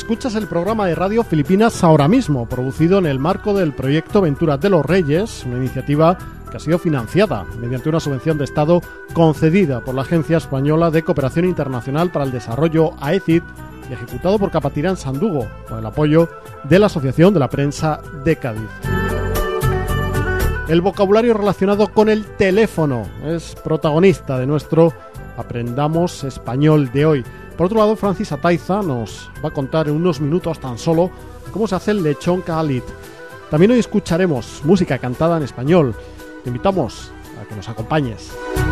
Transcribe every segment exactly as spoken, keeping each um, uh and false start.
Escuchas el programa de Radio Filipinas Ahora Mismo, producido en el marco del proyecto Venturas de los Reyes, una iniciativa que ha sido financiada mediante una subvención de Estado concedida por la Agencia Española de Cooperación Internacional para el Desarrollo, A E C I D, y ejecutado por Capatirán Sandugo, con el apoyo de la Asociación de la Prensa de Cádiz. El vocabulario relacionado con el teléfono es protagonista de nuestro Aprendamos Español de hoy. Por otro lado, Francis Ataiza nos va a contar en unos minutos tan solo cómo se hace el lechón Khalid. También hoy escucharemos música cantada en español. Te invitamos a que nos acompañes.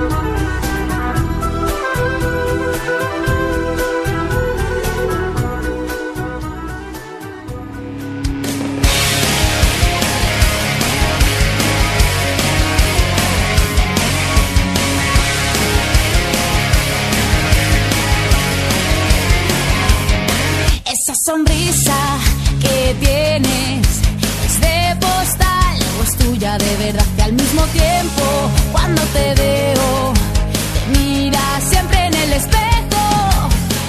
Esa sonrisa que tienes es de postal o es tuya de verdad, que al mismo tiempo cuando te veo te miras siempre en el espejo.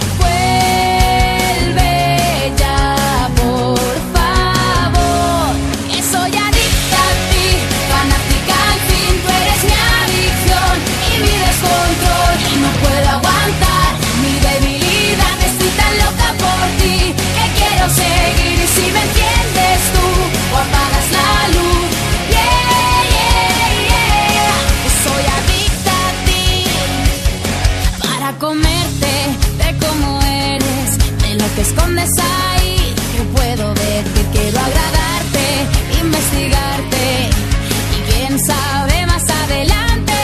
Vuelve ya, por favor, que soy adicta a ti, fanática al fin, tú eres mi adicción y mi descontrol y no puedo aguantar mi debilidad, estoy tan loca por ti que quiero seguir, y si me entiendes tú o apagas la luz, yeah, yeah, yeah, que soy adicta a ti, para comerte de cómo eres, de lo que escondes ahí, que puedo ver, que quiero agradarte, investigarte, y quién sabe más adelante.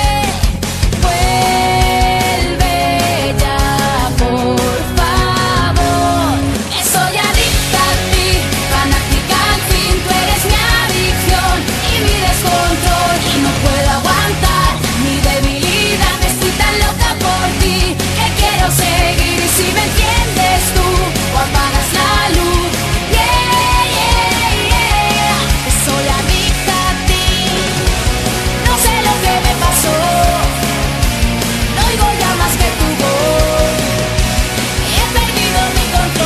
Vuelve ya, por favor, que soy adicta a ti, fanática al fin, tú eres mi adicción y mi descontrol y no puedo aguantar mi debilidad, estoy tan loca por ti que quiero seguir, y si me entiendes tú o apagas la luz, yeah, yeah, yeah, que soy adicta a ti. No sé lo que me pasó, no oigo ya más que tu voz, he perdido mi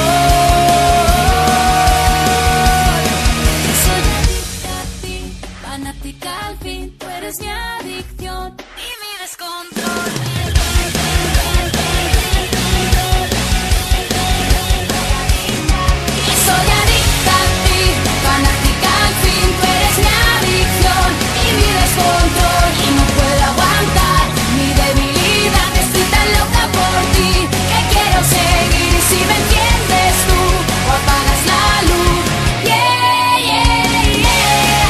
control. Soy adicta a ti, fanática al fin, tú eres mi adicción y mi descontrol. Soy adicta a ti, fanática al fin, tú eres mi adicción y mi descontrol y no puedo aguantar mi debilidad, estoy tan loca por ti que quiero seguir, y si me entiendes tú o apagas la luz, yeah, yeah, yeah.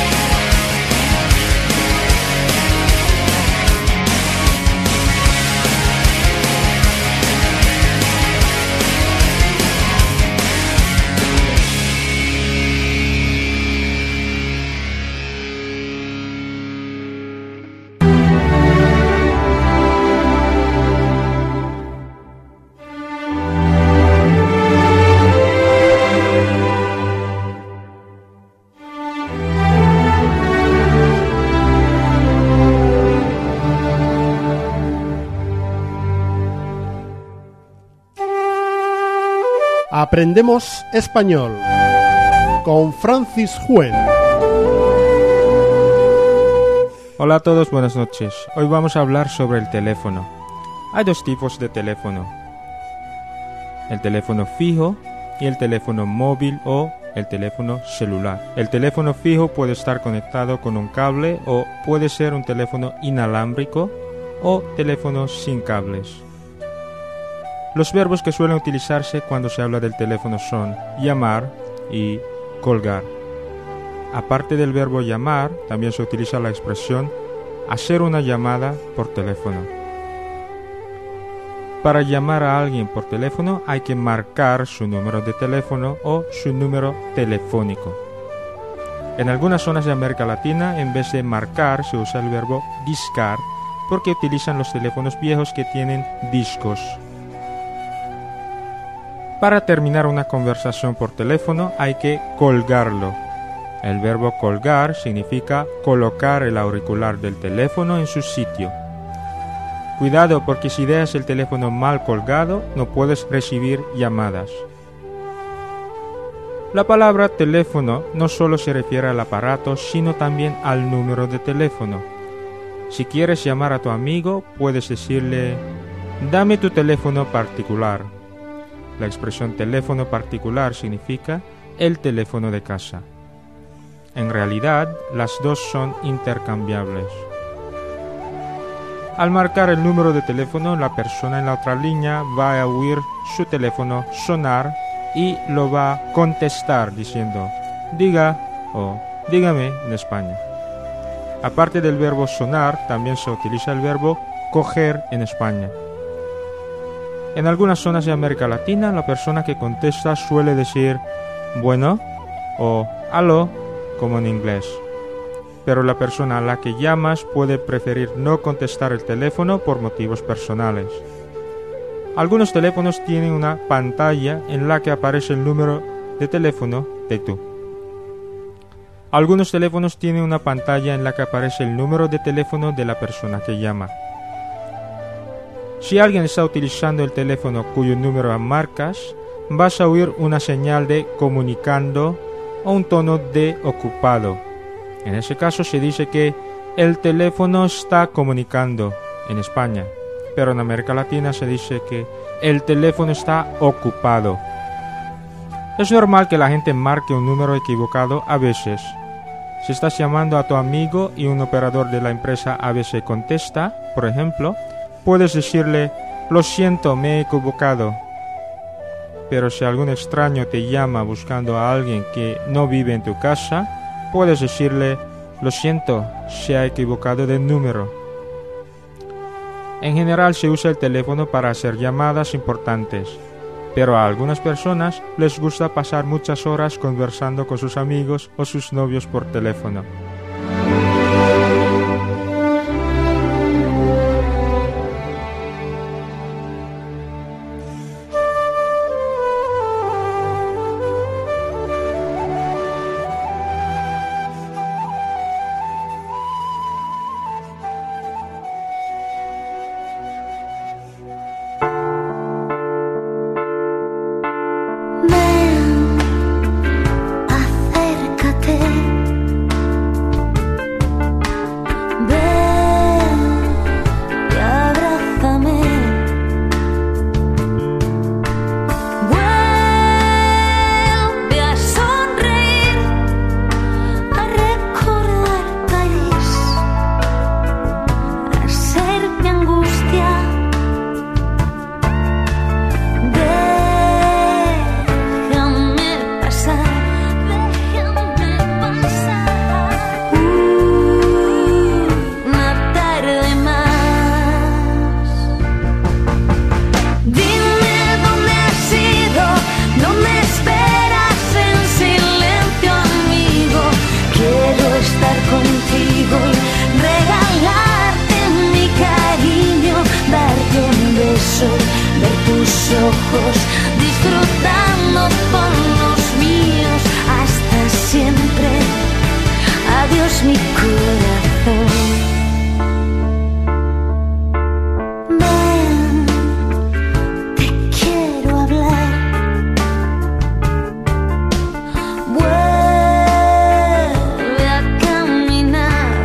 Aprendemos Español con Francis Juen. Hola a todos, buenas noches. Hoy vamos a hablar sobre el teléfono. Hay dos tipos de teléfono: el teléfono fijo y el teléfono móvil o el teléfono celular. El teléfono fijo puede estar conectado con un cable o puede ser un teléfono inalámbrico o teléfono sin cables. Los verbos que suelen utilizarse cuando se habla del teléfono son llamar y colgar. Aparte del verbo llamar, también se utiliza la expresión hacer una llamada por teléfono. Para llamar a alguien por teléfono hay que marcar su número de teléfono o su número telefónico. En algunas zonas de América Latina, en vez de marcar, se usa el verbo discar porque utilizan los teléfonos viejos que tienen discos. Para terminar una conversación por teléfono hay que colgarlo. El verbo colgar significa colocar el auricular del teléfono en su sitio. Cuidado, porque si dejas el teléfono mal colgado no puedes recibir llamadas. La palabra teléfono no solo se refiere al aparato, sino también al número de teléfono. Si quieres llamar a tu amigo, puedes decirle: dame tu teléfono particular. La expresión teléfono particular significa el teléfono de casa. En realidad, las dos son intercambiables. Al marcar el número de teléfono, la persona en la otra línea va a oír su teléfono sonar y lo va a contestar diciendo diga o dígame en España. Aparte del verbo sonar, también se utiliza el verbo coger en España. En algunas zonas de América Latina, la persona que contesta suele decir bueno o aló, como en inglés. Pero la persona a la que llamas puede preferir no contestar el teléfono por motivos personales. Algunos teléfonos tienen una pantalla en la que aparece el número de teléfono de tú. Algunos teléfonos tienen una pantalla en la que aparece el número de teléfono de la persona que llama. Si alguien está utilizando el teléfono cuyo número marcas, vas a oír una señal de comunicando o un tono de ocupado. En ese caso se dice que el teléfono está comunicando en España, pero en América Latina se dice que el teléfono está ocupado. Es normal que la gente marque un número equivocado a veces. Si estás llamando a tu amigo y un operador de la empresa A B C contesta, por ejemplo, puedes decirle: lo siento, me he equivocado. Pero si algún extraño te llama buscando a alguien que no vive en tu casa, puedes decirle: lo siento, se ha equivocado de número. En general se usa el teléfono para hacer llamadas importantes, pero a algunas personas les gusta pasar muchas horas conversando con sus amigos o sus novios por teléfono. Disfrutando con los míos hasta siempre. Adiós mi corazón. Ven, te quiero hablar. Vuelve a caminar.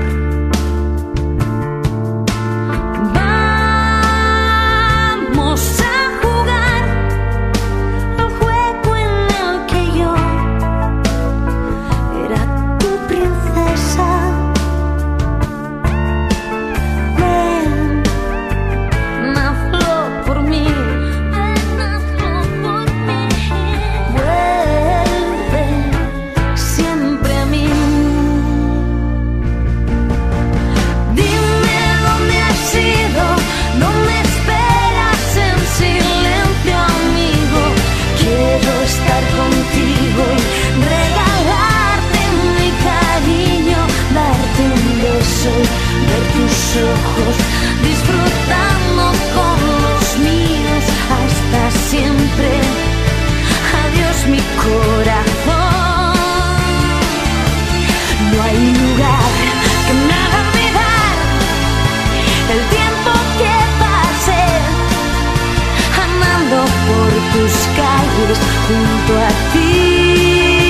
Vamos a jugar al juego en el que yo era tu princesa. Ven, hazlo por mí. Ven, hazlo por mí. Vuelve siempre a mí. Dime dónde has ido, dónde esperas en silencio, amigo. Quiero estar contigo y regalarte mi cariño, darte un beso, ver tus ojos, disfrutando con los míos hasta siempre. Adiós mi corazón. No hay lugar que me haga olvidar el tiempo que pasé andando por tus calles junto a ti.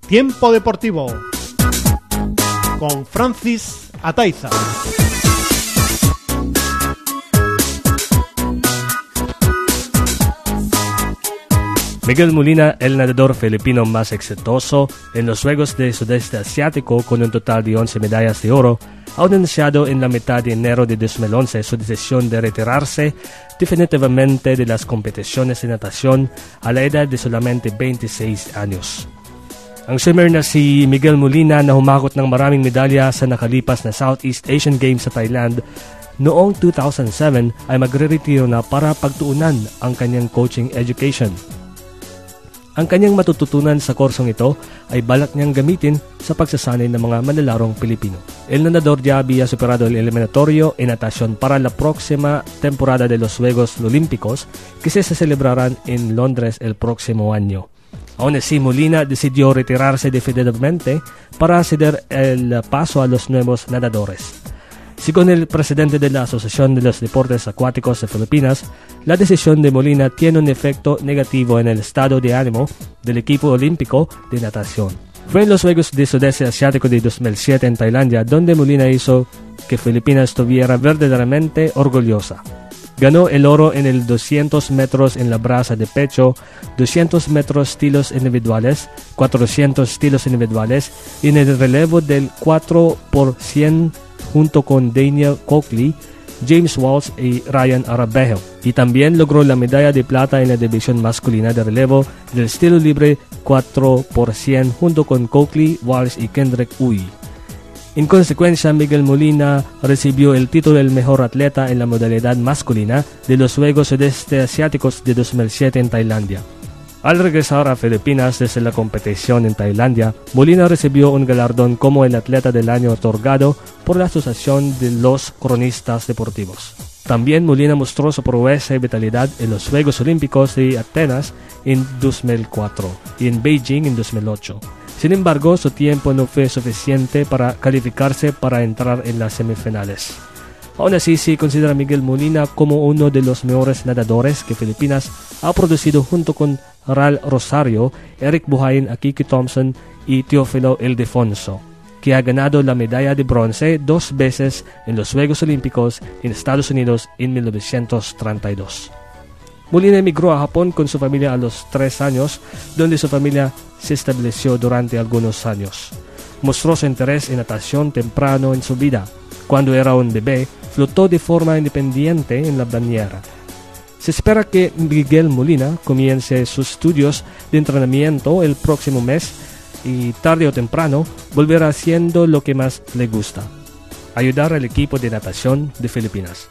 Tiempo Deportivo con Francis Ataiza. Miguel Molina, el nadador filipino más exitoso en los Juegos del Sudeste Asiático con un total de once medallas de oro, ha anunciado en la mitad de enero de dos mil once su decisión de retirarse definitivamente de las competiciones de natación a la edad de solamente veintiséis años. Ang swimmer na si Miguel Molina na humakot ng maraming medalya sa nakalipas na Southeast Asian Games sa Thailand noong two thousand seven ay magre-retiro na para pagtuunan ang kanyang coaching education. Ang kanyang matututunan sa kursong ito ay balak niyang gamitin sa pagsasanay ng mga manalarong Pilipino. El nadador ya había superado el eliminatorio en natación para la próxima temporada de los Juegos Olímpicos que se celebrarán en Londres el próximo año. Aún así, Molina decidió retirarse definitivamente para ceder el paso a los nuevos nadadores. Según el presidente de la Asociación de los Deportes Acuáticos de Filipinas, la decisión de Molina tiene un efecto negativo en el estado de ánimo del equipo olímpico de natación. Fue en los Juegos del Sudeste Asiático de dos mil siete en Tailandia donde Molina hizo que Filipinas estuviera verdaderamente orgullosa. Ganó el oro en el doscientos metros en la braza de pecho, doscientos metros estilos individuales, cuatrocientos estilos individuales y en el relevo del cuatro por cien junto con Daniel Coakley, James Walsh y Ryan Arabejo. Y también logró la medalla de plata en la división masculina de relevo del estilo libre cuatro por cien junto con Coakley, Walsh y Kendrick Uy. En consecuencia, Miguel Molina recibió el título del mejor atleta en la modalidad masculina de los Juegos Sudeste Asiáticos de dos mil siete en Tailandia. Al regresar a Filipinas desde la competición en Tailandia, Molina recibió un galardón como el atleta del año otorgado por la Asociación de los Cronistas Deportivos. También Molina mostró su proeza y vitalidad en los Juegos Olímpicos de Atenas en dos mil cuatro y en Beijing en dos mil ocho. Sin embargo, su tiempo no fue suficiente para calificarse para entrar en las semifinales. Aún así, se considera a Miguel Molina como uno de los mejores nadadores que Filipinas ha producido junto con Ral Rosario, Eric Buhain, Akiki Thompson y Teófilo Ildefonso, que ha ganado la medalla de bronce dos veces en los Juegos Olímpicos en Estados Unidos en mil novecientos treinta y dos. Molina emigró a Japón con su familia a los tres años, donde su familia se estableció durante algunos años. Mostró su interés en natación temprano en su vida. Cuando era un bebé, flotó de forma independiente en la bañera. Se espera que Miguel Molina comience sus estudios de entrenamiento el próximo mes y tarde o temprano volverá haciendo lo que más le gusta: ayudar al equipo de natación de Filipinas.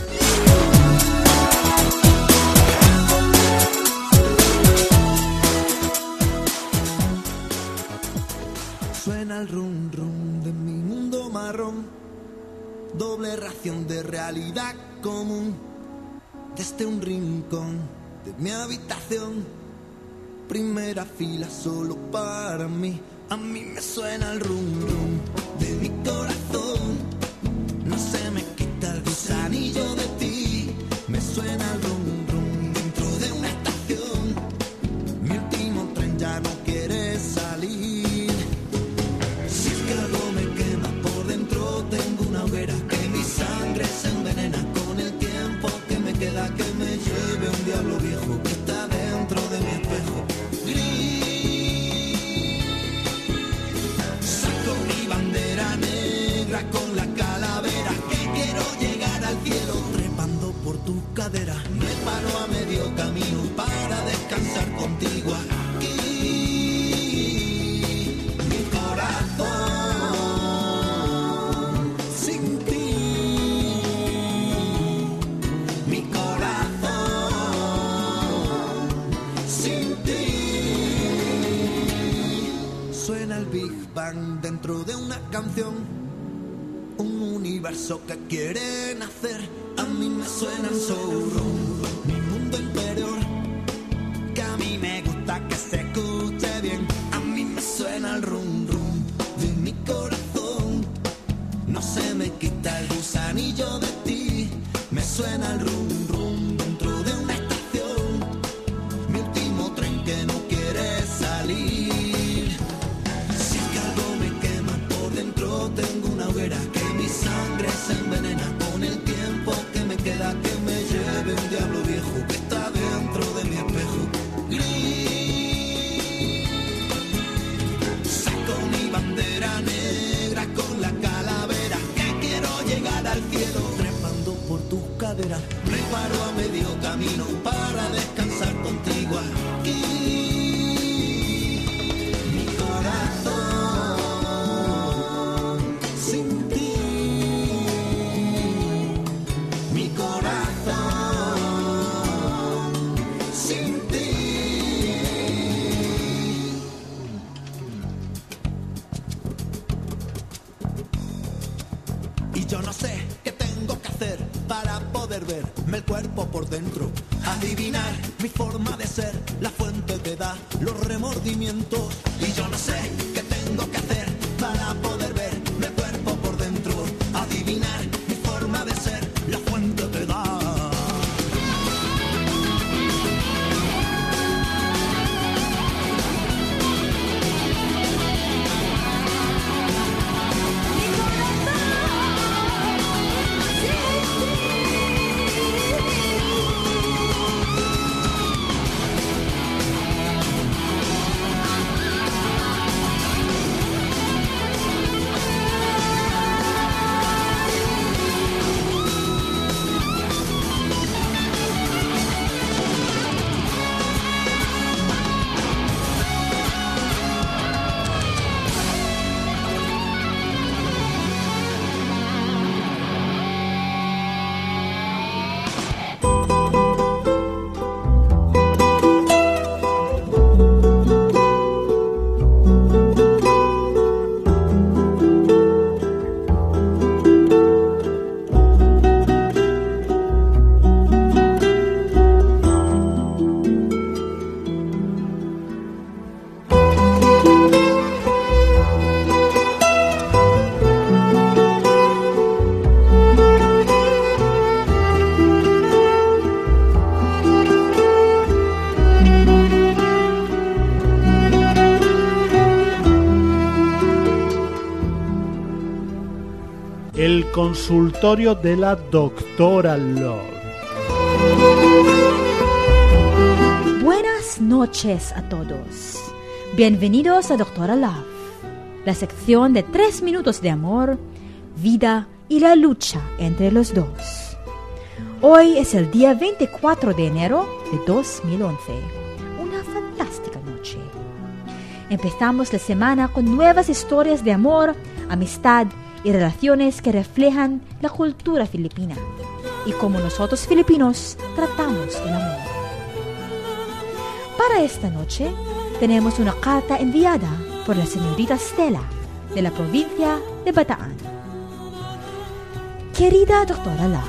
Suena el rum rum de mi mundo marrón, doble ración de realidad común. Desde un rincón de mi habitación, primera fila solo para mí. A mí me suena el rum rum de mi corazón. No se me quita el gusanillo de ti. Me suena el rum rum dentro de una estación. Mi último tren ya no quiere salir. Si es que algo me quema por dentro, tengo una hoguera que mi sangre se envenena con el tiempo que me queda, que me lleve un diablo viejo que está dentro de mi espejo gris. Saco mi bandera negra con la calavera, que quiero llegar al cielo trepando por tu cadera. Me paro a medio camino para descansar contigo aquí. Mi corazón sin ti, mi corazón sin ti. Suena el Big Bang dentro de una canción, un universo que quiere nacer. A mí me suena el soul room, mi mundo interior, que a mí me gusta que se escuche bien. A mí me suena el rum rum de mi corazón. No se me quita el gusanillo de ti. Me suena el rum rum dentro de una estación. Mi último tren que no quiere salir. vida, me paro a medio camino para descansar contigo aquí. Mi corazón sin ti, mi corazón sin ti. Y yo no sé qué tengo que hacer para poder verme el cuerpo por dentro, adivinar mi forma de ser, la fuente que da los remordimientos. Y yo no sé qué tengo que hacer para poder verme el cuerpo por dentro, adivinar mi forma de ser, la fuente que da. El consultorio de la doctora Love. Buenas noches a todos. Bienvenidos a Doctora Love, la sección de tres minutos de amor, vida y la lucha entre los dos. Hoy es el día veinticuatro de enero de dos mil once. Una fantástica noche. Empezamos la semana con nuevas historias de amor, amistad y relaciones que reflejan la cultura filipina y cómo nosotros filipinos tratamos el amor. Para esta noche tenemos una carta enviada por la señorita Stella de la provincia de Bataan. Querida doctora Love,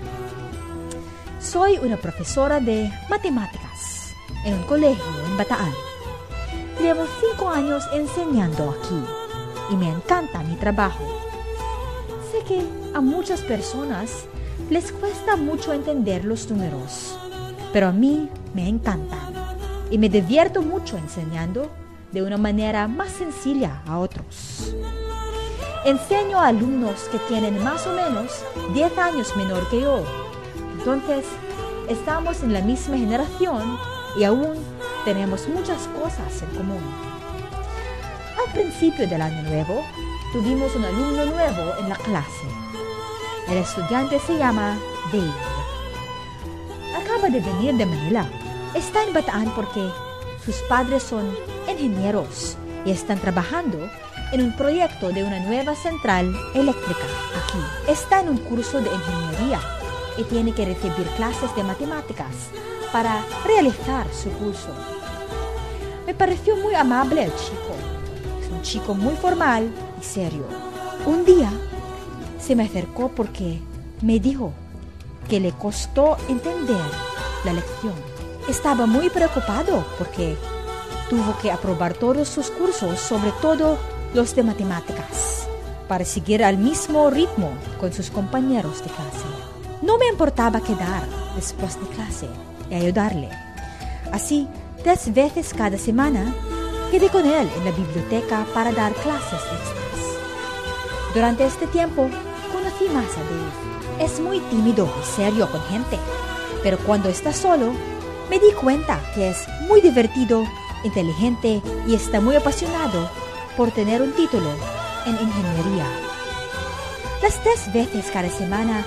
soy una profesora de matemáticas en un colegio en Bataan. Llevo cinco años enseñando aquí y me encanta mi trabajo. Sé que a muchas personas les cuesta mucho entender los números, pero a mí me encantan y me divierto mucho enseñando de una manera más sencilla a otros. Enseño a alumnos que tienen más o menos diez años menor que yo. Entonces, estamos en la misma generación y aún tenemos muchas cosas en común. Al principio del año nuevo, tuvimos un alumno nuevo en la clase. El estudiante se llama Dave. Acaba de venir de Manila. Está en Bataan porque sus padres son ingenieros y están trabajando en un proyecto de una nueva central eléctrica aquí. Está en un curso de ingeniería y tiene que recibir clases de matemáticas para realizar su curso. Me pareció muy amable el chico. Es un chico muy formal y serio. Un día se me acercó porque me dijo que le costó entender la lección. Estaba muy preocupado porque tuvo que aprobar todos sus cursos, sobre todo los de matemáticas, para seguir al mismo ritmo con sus compañeros de clase. No me importaba quedar después de clase y ayudarle. Así, tres veces cada semana, quedé con él en la biblioteca para dar clases extras. Durante este tiempo, conocí más a Dave. Es muy tímido y serio con gente, pero cuando está solo, me di cuenta que es muy divertido, inteligente y está muy apasionado por tener un título en ingeniería. Las tres veces cada semana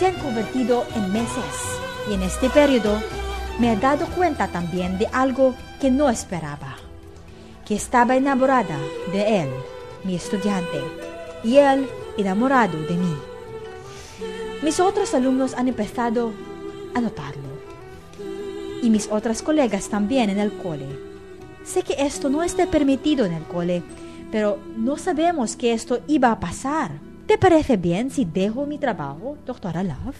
se han convertido en meses y en este periodo me he dado cuenta también de algo que no esperaba, que estaba enamorada de él, mi estudiante, y él enamorado de mí. Mis otros alumnos han empezado a notarlo, y mis otras colegas también en el cole. Sé que esto no está permitido en el cole, pero no sabemos que esto iba a pasar. ¿Te parece bien si dejo mi trabajo, doctora Love?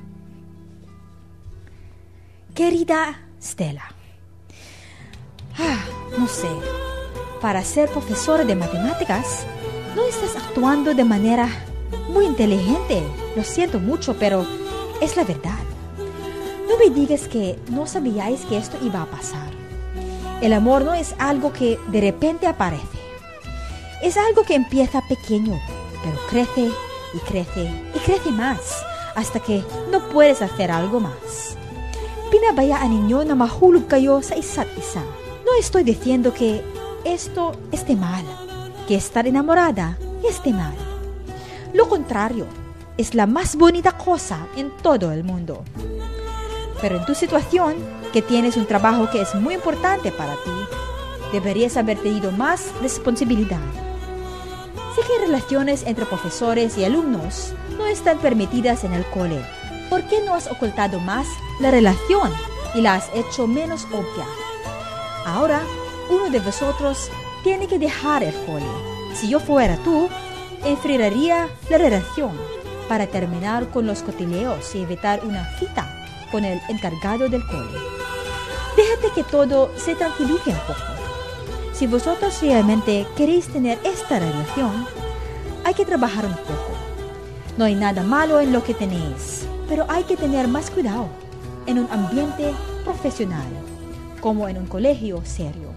Querida Stella, ah, no sé, para ser profesora de matemáticas, no estás actuando de manera muy inteligente. Lo siento mucho, pero es la verdad. No me digas que no sabíais que esto iba a pasar. El amor no es algo que de repente aparece. Es algo que empieza pequeño, pero crece y crece y crece más, hasta que no puedes hacer algo más. Pinabayaan ninyo na mahulog kayo sa isa't isa. No estoy diciendo que esto esté mal, que estar enamorada esté mal. Lo contrario, es la más bonita cosa en todo el mundo. Pero en tu situación, que tienes un trabajo que es muy importante para ti, deberías haber tenido más responsabilidad. Sé que relaciones entre profesores y alumnos no están permitidas en el cole. ¿Por qué no has ocultado más la relación y la has hecho menos obvia? Ahora, uno de vosotros tiene que dejar el cole. Si yo fuera tú, enfriaría la relación para terminar con los cotileos y evitar una cita con el encargado del cole. Déjate que todo se tranquilice un poco. Si vosotros realmente queréis tener esta relación, hay que trabajar un poco. No hay nada malo en lo que tenéis, pero hay que tener más cuidado en un ambiente profesional, como en un colegio serio.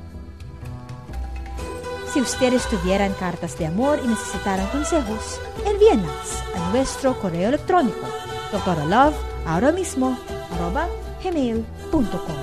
Si ustedes tuvieran cartas de amor y necesitaran consejos, envíenlas a nuestro correo electrónico doctora love ahora mismo arroba gmail punto com.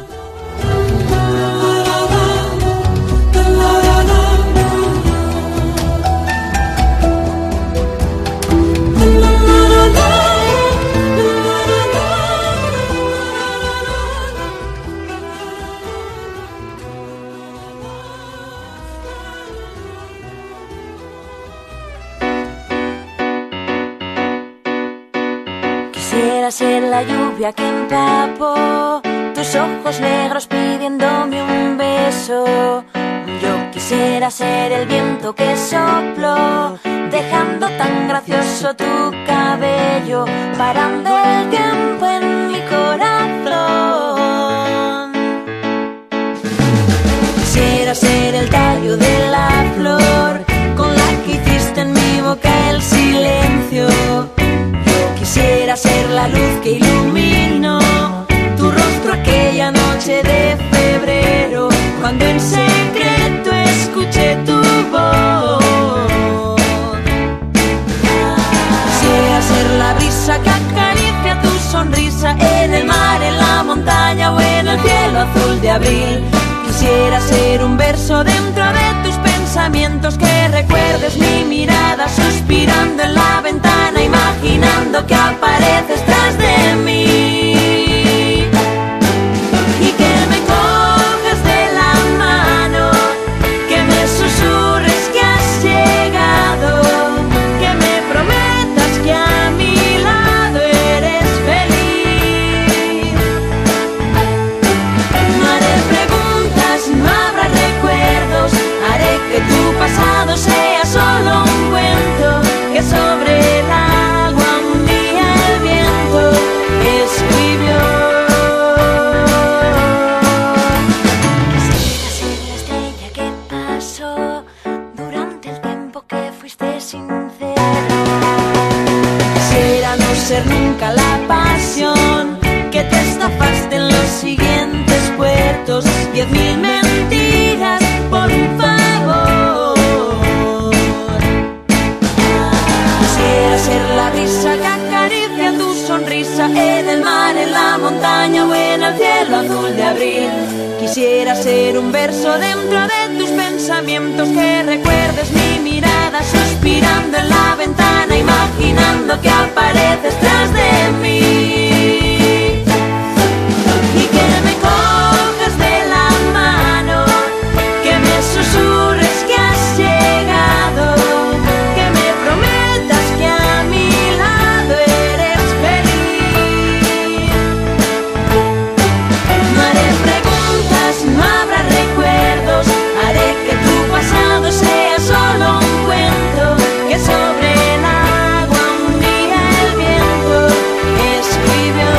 Quisiera ser la lluvia que empapó tus ojos negros pidiéndome un beso. Yo quisiera ser el viento que sopló, dejando tan gracioso tu cabello, parando el tiempo en mi corazón. Quisiera ser el tallo de la flor con la que hiciste en mi boca el silencio. Quisiera ser la luz que iluminó tu rostro aquella noche de febrero, cuando en secreto escuché tu voz. Quisiera ser la brisa que acaricia tu sonrisa en el mar, en la montaña o en el cielo azul de abril. Quisiera ser un verso dentro de tus pensamientos, que recuerdes mi mirada suspirando en la ventana, imaginando que apareces tras de mí, y que me coges de la mano, que me susurres que has llegado, que me prometas que a mi lado eres feliz. No haré preguntas, no habrá recuerdos, haré que tu pasado sea solo un cuento, que sobre el agua un día el viento escribió. Quisiera ser la estrella que pasó durante el tiempo que fuiste sincero. Quisiera no ser nunca la pasión que te estafaste en los siguientes puertos. Diez mil mentiras por un favor. Quisiera ser la brisa que acaricia tu sonrisa en el mar, en la montaña o en el cielo azul de abril. Quisiera ser un verso dentro de tus pensamientos, que recuerdes mi mirada quedas suspirando en la ventana, imaginando que apareces tras de mí y que me coges de la mano, que me susurres que has llegado, que me prometas que a mi lado eres feliz. No haré preguntas, no habrá recuerdos, haré que tu pasado sea solo un cuento, que sobre el agua un día el viento escribió.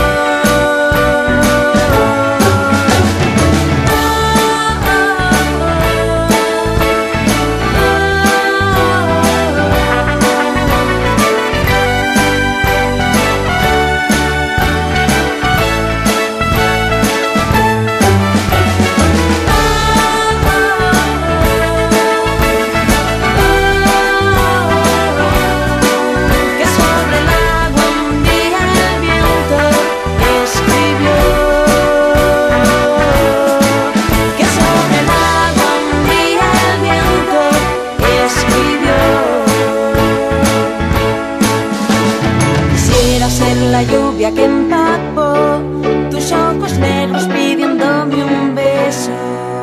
Que sobre el agua un día el viento escribió. Que sobre el agua un día el viento escribió. Quisiera ser la lluvia que empapó tus ojos negros pidiéndome un beso.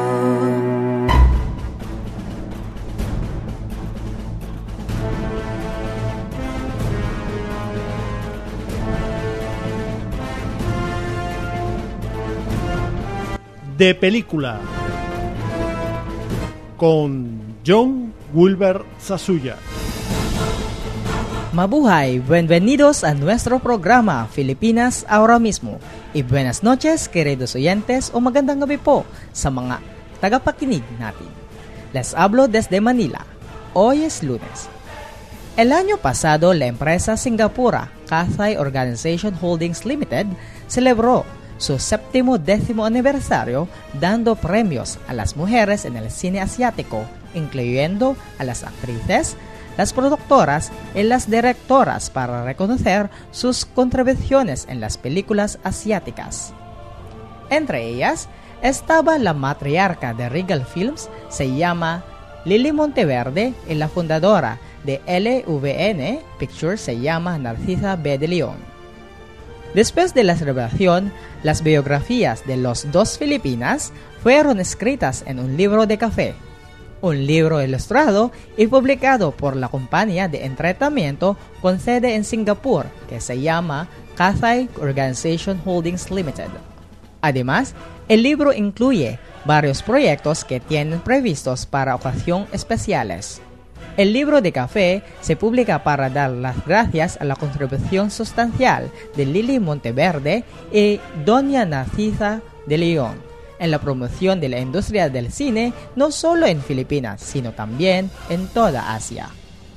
De película con John Wilber Sasuya. Mabuhay, bienvenidos a nuestro programa Filipinas Ahora Mismo. Y buenas noches, queridos oyentes, o magandang gabi po sa mga tagapakinig natin. Les hablo desde Manila. Hoy es lunes. El año pasado, la empresa Singapura Cathay Organization Holdings Limited celebró su séptimo décimo aniversario dando premios a las mujeres en el cine asiático, incluyendo a las actrices, las productoras y las directoras para reconocer sus contribuciones en las películas asiáticas. Entre ellas estaba la matriarca de Regal Films, se llama Lily Monteverde, y la fundadora de L V N Pictures se llama Narcisa B. de León. Después de la celebración, las biografías de los dos Filipinas fueron escritas en un libro de café, un libro ilustrado y publicado por la compañía de entretenimiento con sede en Singapur que se llama Cathay Organization Holdings Limited. Además, el libro incluye varios proyectos que tienen previstos para ocasiones especiales. El libro de café se publica para dar las gracias a la contribución sustancial de Lily Monteverde y Doña Narcisa de León en la promoción de la industria del cine no solo en Filipinas, sino también en toda Asia.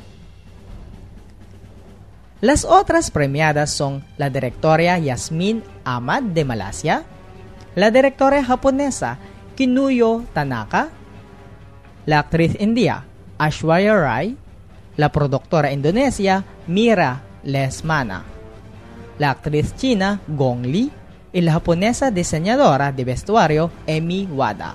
Las otras premiadas son la directora Yasmin Ahmad de Malasia, la directora japonesa Kinuyo Tanaka, la actriz india Aishwarya Rai, la productora indonesia Mira Lesmana, la actriz china Gong Li y la japonesa diseñadora de vestuario Emi Wada.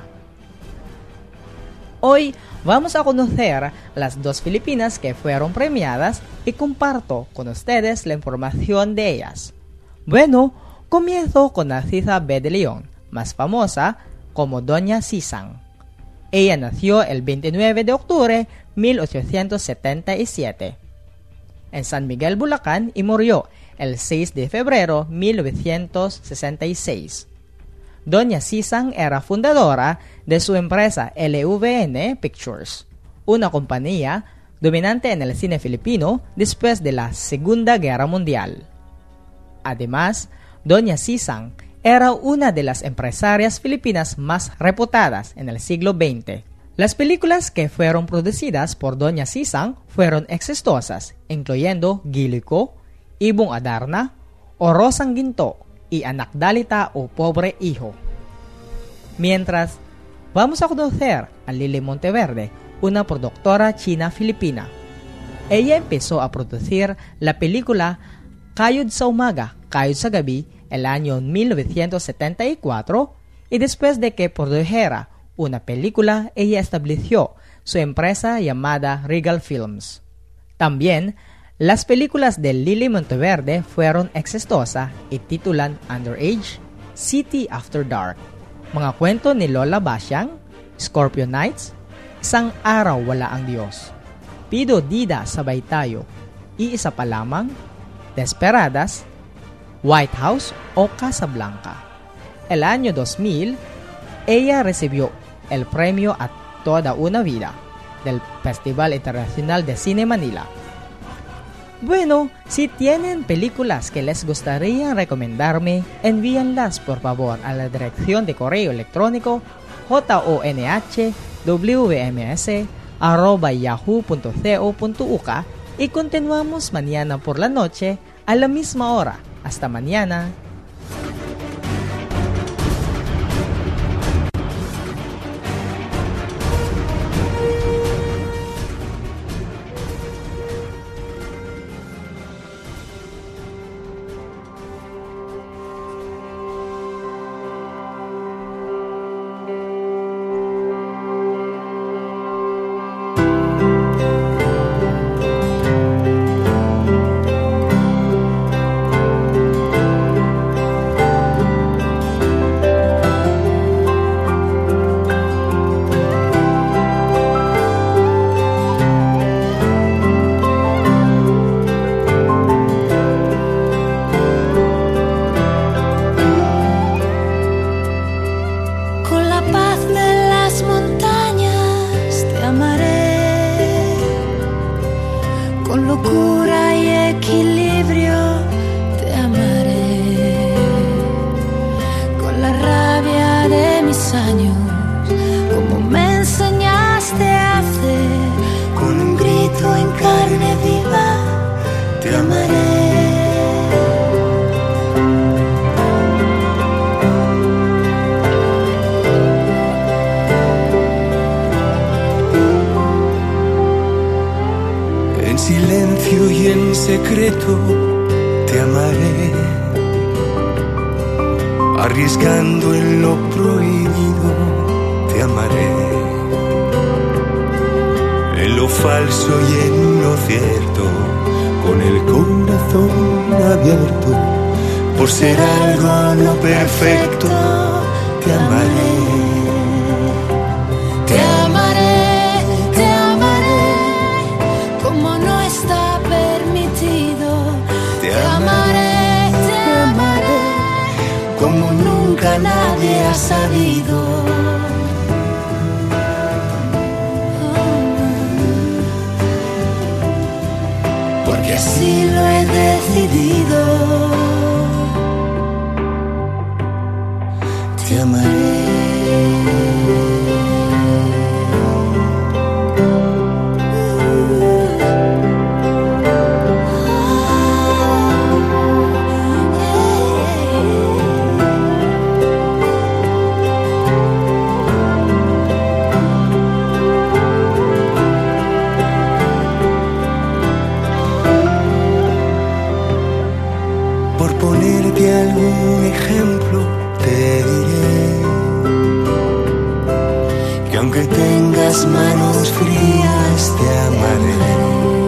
Hoy vamos a conocer las dos Filipinas que fueron premiadas y comparto con ustedes la información de ellas. Bueno, comienzo con Narcisa B. de León, más famosa como Doña Sisang. Ella nació el veintinueve de octubre de mil ochocientos setenta y siete en San Miguel, Bulacan, y murió el seis de febrero de mil novecientos sesenta y seis. Doña Sisang era fundadora de su empresa L V N Pictures, una compañía dominante en el cine filipino después de la Segunda Guerra Mundial. Además, Doña Sisang era una de las empresarias filipinas más reputadas en el siglo veinte. Las películas que fueron producidas por Doña Sisang fueron exitosas, incluyendo Giliw Ko, Ibong Adarna, Orosang Ginto y Anak Dalita o Pobre Hijo. Mientras, vamos a conocer a Lily Monteverde, una productora china-filipina. Ella empezó a producir la película Kayod sa Umaga, Kayod sa Gabi el año mil novecientos setenta y cuatro, y después de que produjera una película, ella estableció su empresa llamada Regal Films. También, las películas de Lily Monteverde fueron exitosas y titulan Underage, City After Dark, mga kwento ni Lola Basyang, Scorpio Nights, Isang Araw Wala Ang Diyos, Pido Dida Sabay Tayo, Iisa Pa Lamang, Desperadas, White House o Casablanca. El año dos mil, ella recibió el premio a Toda Una Vida del Festival Internacional de Cine Manila. Bueno, si tienen películas que les gustaría recomendarme, envíenlas por favor a la dirección de correo electrónico jonhwms arroba yahoo punto co punto uk y continuamos mañana por la noche a la misma hora. Hasta mañana. secreto te amaré, arriesgando en lo prohibido te amaré, en lo falso y en lo cierto, con el corazón abierto, por ser algo no perfecto te amaré. Te amaré, te amaré, como no está permitido. Te amaré, te amaré, como nunca nadie ha sabido. Porque así lo he decidido. Te amaré. Algún ejemplo te diré que aunque tengas manos frías te amaré,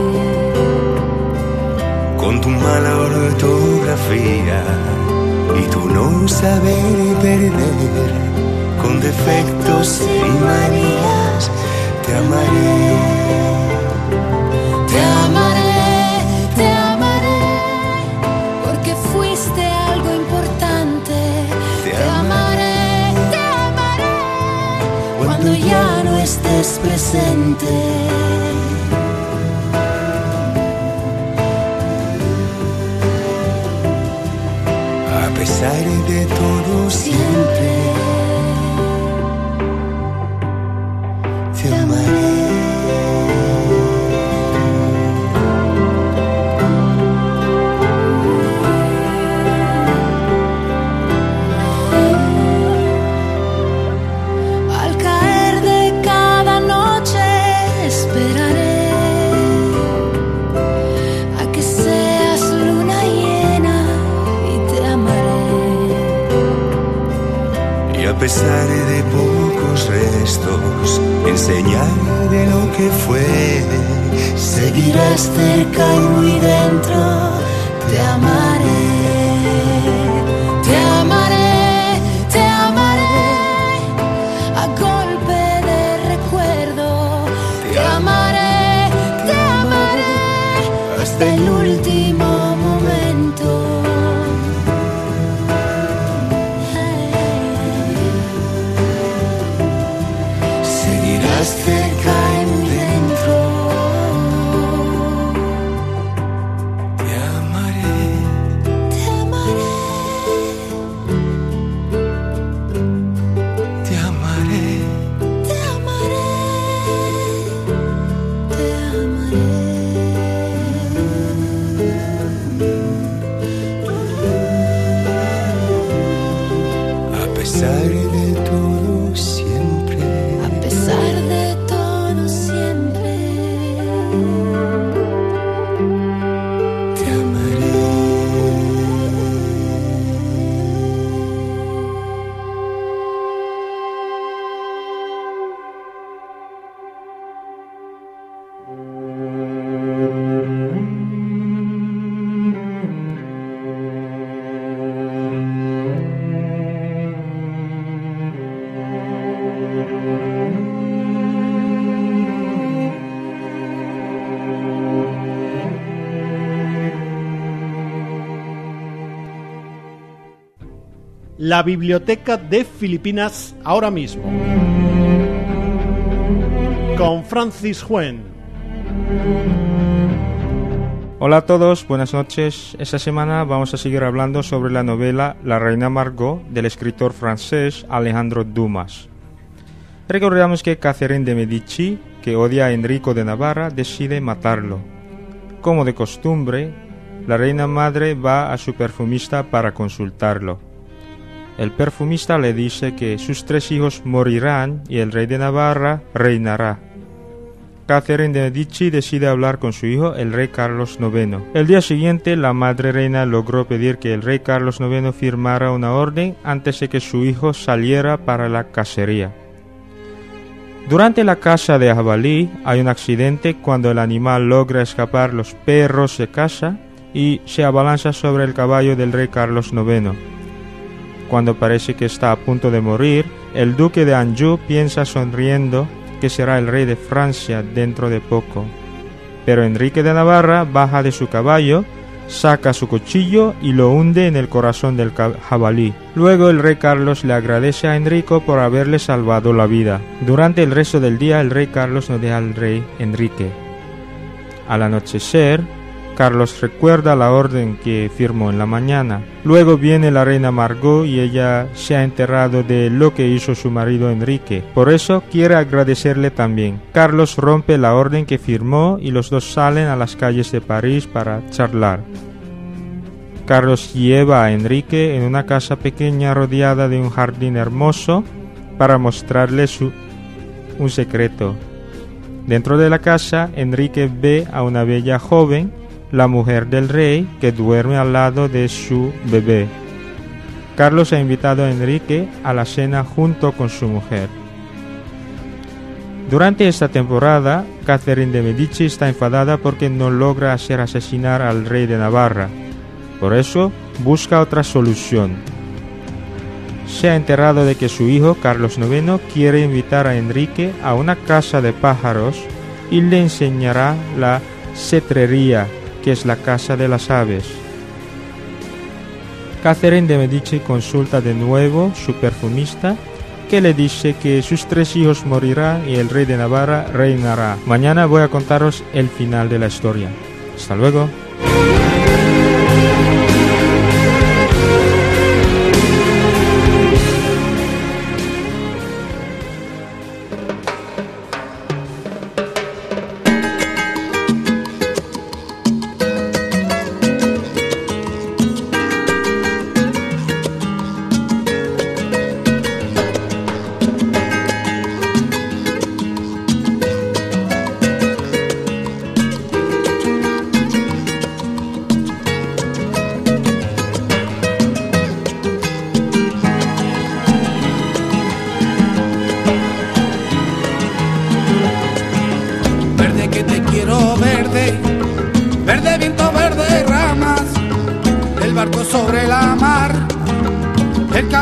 con tu mala ortografía y tu no saber perder, con defectos y manías te amaré. Te amaré, te amaré, porque fuiste algo importante. Te amaré, te amaré, cuando ya no estés presente. A pesar de todo siempre te amaré. pesar de pocos restos, en señal de lo que fue, Seguirás cerca y muy dentro. Te amaré, te amaré, te amaré. A golpe de recuerdo. Te amaré, te amaré. Hasta el último momento. seguirás cerca y muy dentro. Te amaré, Te amaré, te amaré. te amaré, te amaré. A pesar de todo siempre. A pesar de todo siempre. Te amaré. La biblioteca de Filipinas ahora mismo. Con Francis Huen. Hola a todos, buenas noches. Esta semana vamos a seguir hablando sobre la novela La Reina Margot del escritor francés Alejandro Dumas. Recordamos que Catherine de Medici, que odia a Enrico de Navarra, decide matarlo. Como de costumbre, la reina madre va a su perfumista para consultarlo. El perfumista le dice que sus tres hijos morirán y el rey de Navarra reinará. Catherine de Medici decide hablar con su hijo, el rey Carlos noveno. El día siguiente, la madre reina logró pedir que el rey Carlos noveno firmara una orden antes de que su hijo saliera para la cacería. Durante la caza de jabalí hay un accidente cuando el animal logra escapar los perros de caza y se abalanza sobre el caballo del rey Carlos noveno. Cuando parece que está a punto de morir, el duque de Anjou piensa sonriendo que será el rey de Francia dentro de poco. Pero Enrique de Navarra baja de su caballo, saca su cuchillo y lo hunde en el corazón del jabalí. Luego el rey Carlos le agradece a Enrico por haberle salvado la vida. Durante el resto del día el rey Carlos no deja al rey Enrique. Al anochecer, Carlos recuerda la orden que firmó en la mañana. Luego viene la reina Margot y ella se ha enterado de lo que hizo su marido Enrique. Por eso quiere agradecerle también. Carlos rompe la orden que firmó y los dos salen a las calles de París para charlar. Carlos lleva a Enrique en una casa pequeña rodeada de un jardín hermoso para mostrarle su, un secreto. Dentro de la casa, Enrique ve a una bella joven, la mujer del rey, que duerme al lado de su bebé. Carlos ha invitado a Enrique a la cena junto con su mujer. Durante esta temporada, Catherine de Medici está enfadada porque no logra hacer asesinar al rey de Navarra. Por eso, busca otra solución. Se ha enterado de que su hijo, Carlos noveno, quiere invitar a Enrique a una casa de pájaros y le enseñará la cetrería, que es la casa de las aves. Catherine de Medici consulta de nuevo su perfumista, que le dice que sus tres hijos morirán y el rey de Navarra reinará. Mañana voy a contaros el final de la historia. Hasta luego.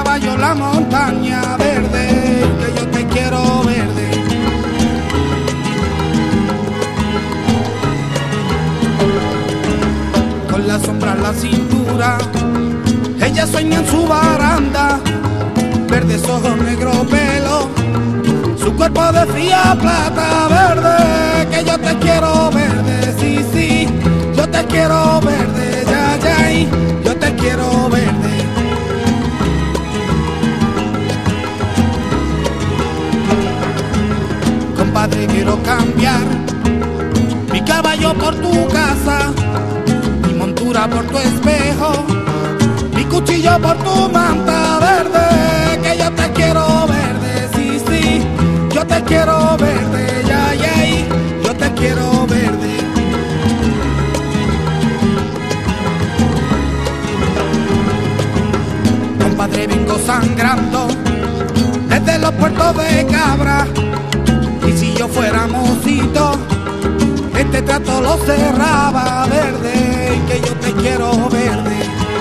caballo en la montaña verde, que yo te quiero verde. Con la sombra en la cintura, ella sueña en su baranda, verdes ojos, negro pelo, su cuerpo de fría plata verde, que yo te quiero verde, sí, sí, yo te quiero verde, ya, ya, y yo te quiero verde. Compadre, quiero cambiar mi caballo por tu casa, mi montura por tu espejo, mi cuchillo por tu manta verde, que yo te quiero verde, sí, sí, yo te quiero verde, ya, ya, y yo te quiero verde. Compadre, vengo sangrando desde los puertos de Cabra, y si yo fuera mocito, este trato lo cerraba verde, que yo te quiero verde.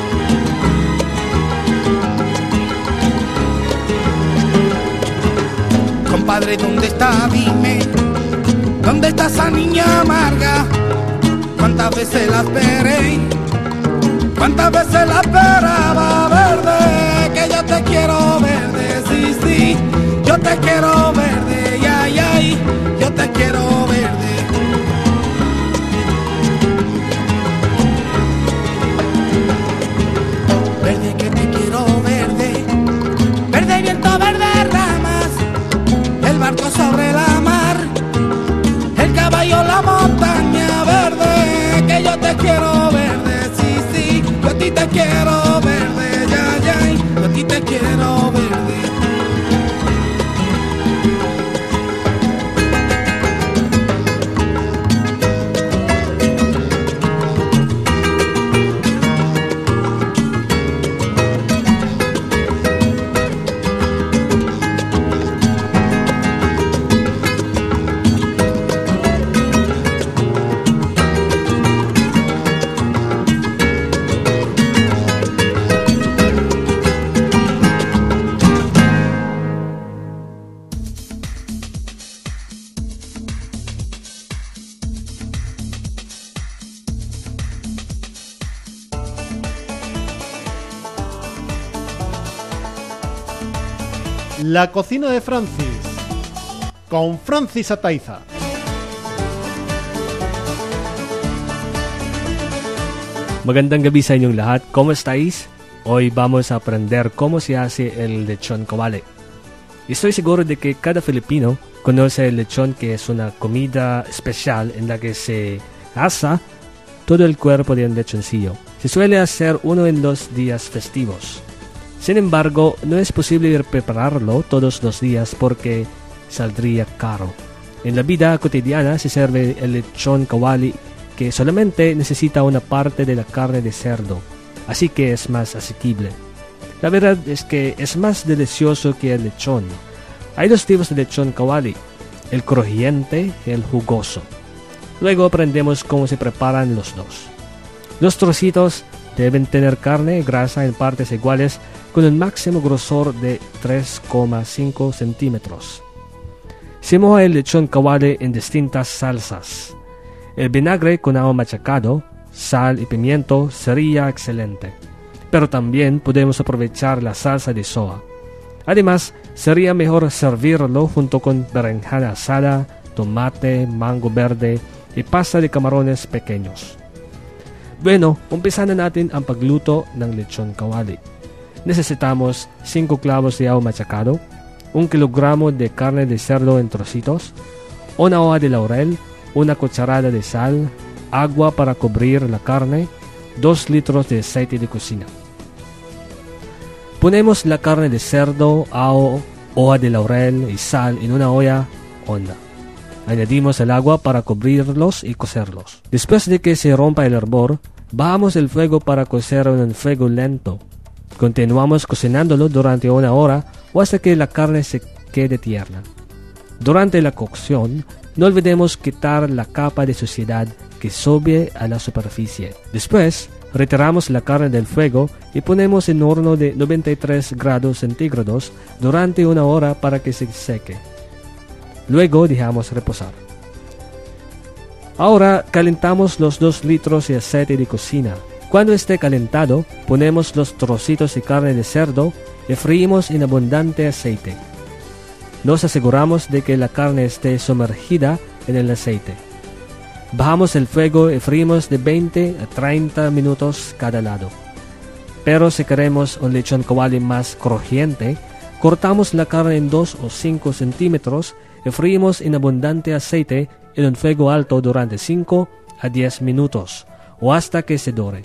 Compadre, ¿dónde está? Dime, ¿dónde está esa niña amarga? ¿Cuántas veces la esperé? ¿Cuántas veces la esperaba verde? Que yo te quiero verde, sí, sí, yo te quiero verde, ya, ya, y yo te quiero verde. Verde, que te quiero verde, verde viento, verde ramas, el barco sobre la mar, el caballo en la montaña verde, que yo te quiero verde, sí, sí, yo a ti te quiero verde, ya, ya, yo a ti te quiero verde. La cocina de Francis, con Francis Ataiza. Magandang gabi sa inyong lahat. ¿Cómo estáis? Hoy vamos a aprender cómo se hace el lechon kawali. Estoy seguro de que cada filipino conoce el lechon, que es una comida especial en la que se asa todo el cuerpo de un lechoncillo. Se suele hacer uno en los días festivos. Sin embargo, no es posible prepararlo todos los días porque saldría caro. En la vida cotidiana se sirve el lechon kawali, que solamente necesita una parte de la carne de cerdo, así que es más asequible. La verdad es que es más delicioso que el lechón. Hay dos tipos de lechon kawali, el crujiente y el jugoso. Luego aprendemos cómo se preparan los dos. Los trocitos deben tener carne y grasa en partes iguales, con un máximo grosor de tres coma cinco centímetros. Se moja el lechon kawali en distintas salsas. El vinagre con agua machacado, sal y pimiento sería excelente, pero también podemos aprovechar la salsa de soja. Además, sería mejor servirlo junto con berenjena asada, tomate, mango verde y pasta de camarones pequeños. Bueno, umpisa na natin ang pagluto ng lechon kawali. Necesitamos cinco clavos de agua machacado, un kilogramo de carne de cerdo en trocitos, una hoja de laurel, una cucharada de sal, agua para cubrir la carne, dos litros de aceite de cocina. Ponemos la carne de cerdo, ajo, hoja de laurel y sal en una olla honda. Añadimos el agua para cubrirlos y cocerlos. Después de que se rompa el hervor, bajamos el fuego para cocer en un fuego lento. Continuamos cocinándolo durante una hora o hasta que la carne se quede tierna. Durante la cocción, no olvidemos quitar la capa de suciedad que sube a la superficie. Después, retiramos la carne del fuego y ponemos en horno de noventa y tres grados centígrados durante una hora para que se seque. Luego dejamos reposar. Ahora calentamos los dos litros de aceite de cocina. Cuando esté calentado, ponemos los trocitos de carne de cerdo y freímos en abundante aceite. Nos aseguramos de que la carne esté sumergida en el aceite. Bajamos el fuego y freímos de veinte a treinta minutos cada lado. Pero si queremos un lechón kawali más crujiente, cortamos la carne en dos o cinco centímetros y freímos en abundante aceite en un fuego alto durante cinco a diez minutos o hasta que se dore.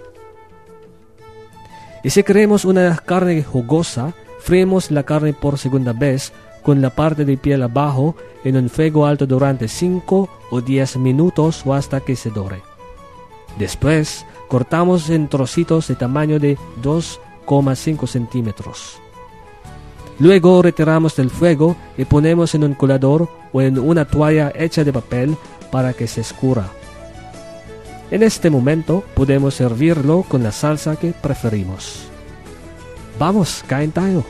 Y si queremos una carne jugosa, freímos la carne por segunda vez con la parte de piel abajo en un fuego alto durante cinco o diez minutos o hasta que se dore. Después, cortamos en trocitos de tamaño de dos coma cinco centímetros. Luego retiramos del fuego y ponemos en un colador o en una toalla hecha de papel para que se escurra. En este momento podemos servirlo con la salsa que preferimos. Vamos, kain tayo.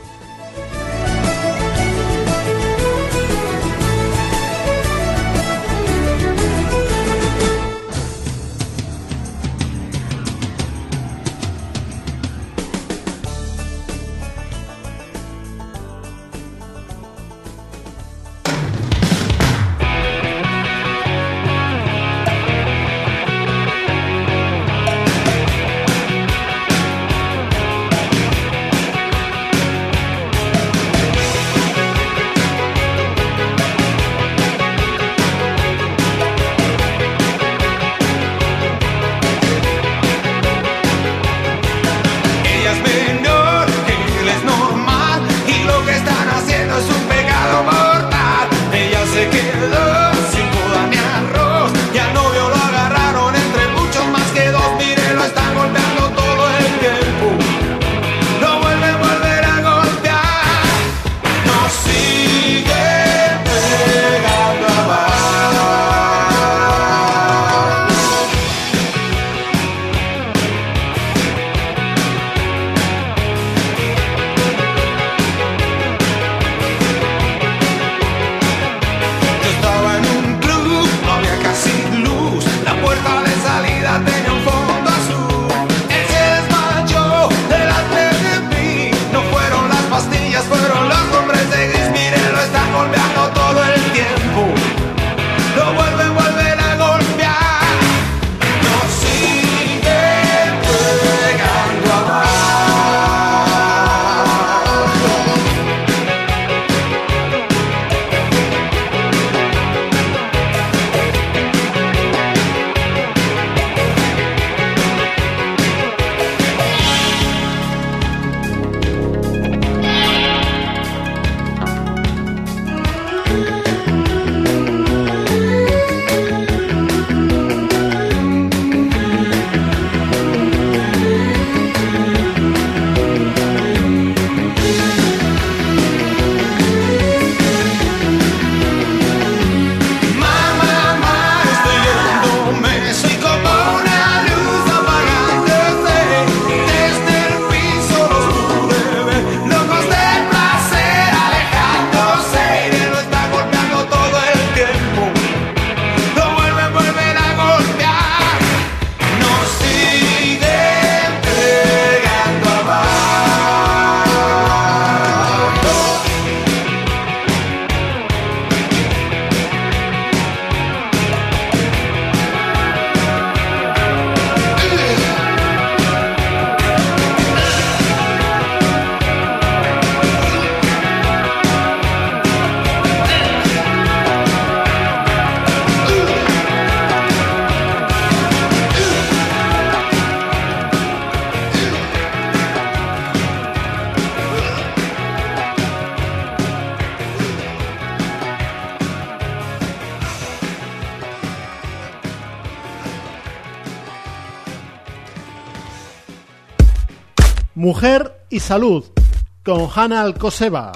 Mujer y Salud, con Hanna Alcoseba.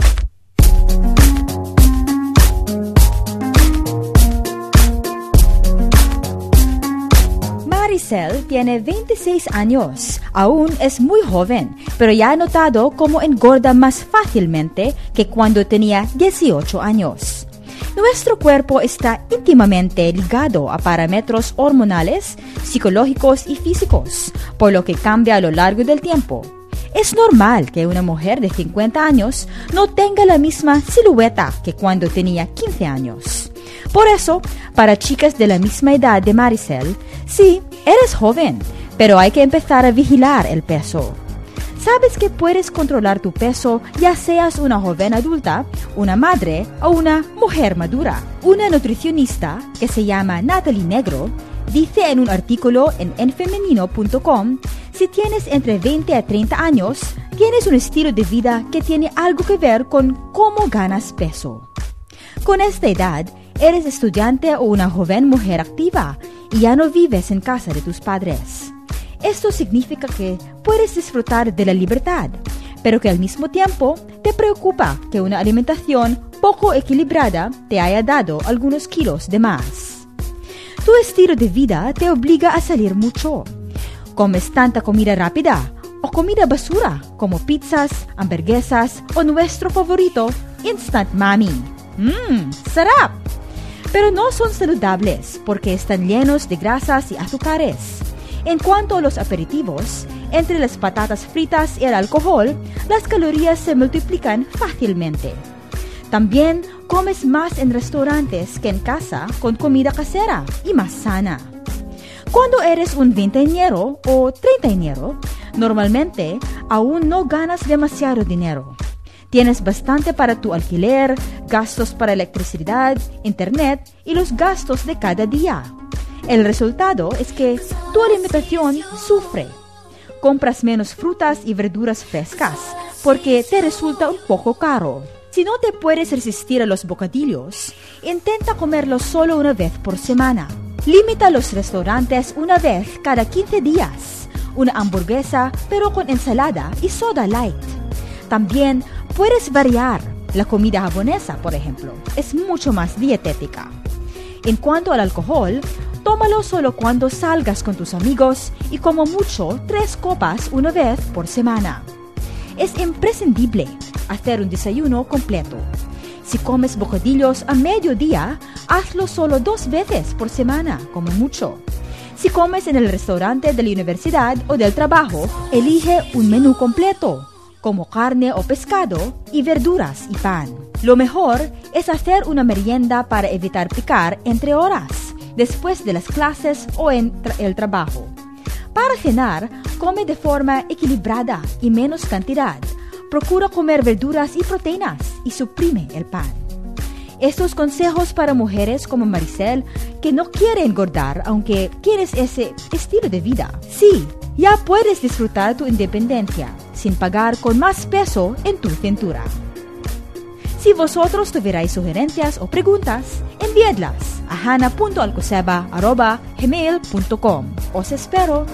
Maricel tiene veintiséis años. Aún es muy joven, pero ya ha notado cómo engorda más fácilmente que cuando tenía dieciocho años. Nuestro cuerpo está íntimamente ligado a parámetros hormonales, psicológicos y físicos, por lo que cambia a lo largo del tiempo. Es normal que una mujer de cincuenta años no tenga la misma silueta que cuando tenía quince años. Por eso, para chicas de la misma edad de Maricel, sí, eres joven, pero hay que empezar a vigilar el peso. Sabes que puedes controlar tu peso ya seas una joven adulta, una madre o una mujer madura. Una nutricionista que se llama Natalie Negro dice en un artículo en en femenino punto com, si tienes entre veinte a treinta años, tienes un estilo de vida que tiene algo que ver con cómo ganas peso. Con esta edad, eres estudiante o una joven mujer activa y ya no vives en casa de tus padres. Esto significa que puedes disfrutar de la libertad, pero que al mismo tiempo te preocupa que una alimentación poco equilibrada te haya dado algunos kilos de más. Tu estilo de vida te obliga a salir mucho. Comes tanta comida rápida o comida basura como pizzas, hamburguesas o nuestro favorito, Instant Mami. Mmm, sarap. Pero no son saludables porque están llenos de grasas y azúcares. En cuanto a los aperitivos, entre las patatas fritas y el alcohol, las calorías se multiplican fácilmente. También comes más en restaurantes que en casa con comida casera y más sana. Cuando eres un veinteañero o treintañero, normalmente aún no ganas demasiado dinero. Tienes bastante para tu alquiler, gastos para electricidad, internet y los gastos de cada día. El resultado es que tu alimentación sufre. Compras menos frutas y verduras frescas porque te resulta un poco caro. Si no te puedes resistir a los bocadillos, intenta comerlos solo una vez por semana. Limita los restaurantes una vez cada quince días. Una hamburguesa, pero con ensalada y soda light. También puedes variar. La comida japonesa, por ejemplo, es mucho más dietética. En cuanto al alcohol, tómalo solo cuando salgas con tus amigos y como mucho tres copas una vez por semana. Es imprescindible hacer un desayuno completo. Si comes bocadillos a mediodía, hazlo solo dos veces por semana, como mucho. Si comes en el restaurante de la universidad o del trabajo, elige un menú completo, como carne o pescado y verduras y pan. Lo mejor es hacer una merienda para evitar picar entre horas, después de las clases o en tra- el trabajo. Para cenar, come de forma equilibrada y menos cantidad. Procura comer verduras y proteínas y suprime el pan. Estos consejos para mujeres como Maricel que no quiere engordar aunque quieres ese estilo de vida. Sí, ya puedes disfrutar tu independencia sin pagar con más peso en tu cintura. Si vosotros tuvierais sugerencias o preguntas, enviadlas a hana punto alcoceba arroba gmail punto com. Os espero.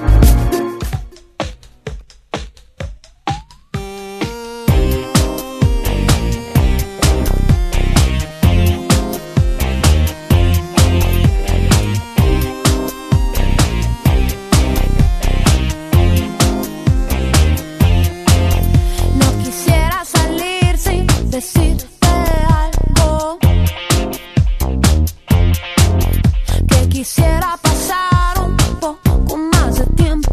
No quisiera salir sin decirte algo, que quisiera pasar un poco más de tiempo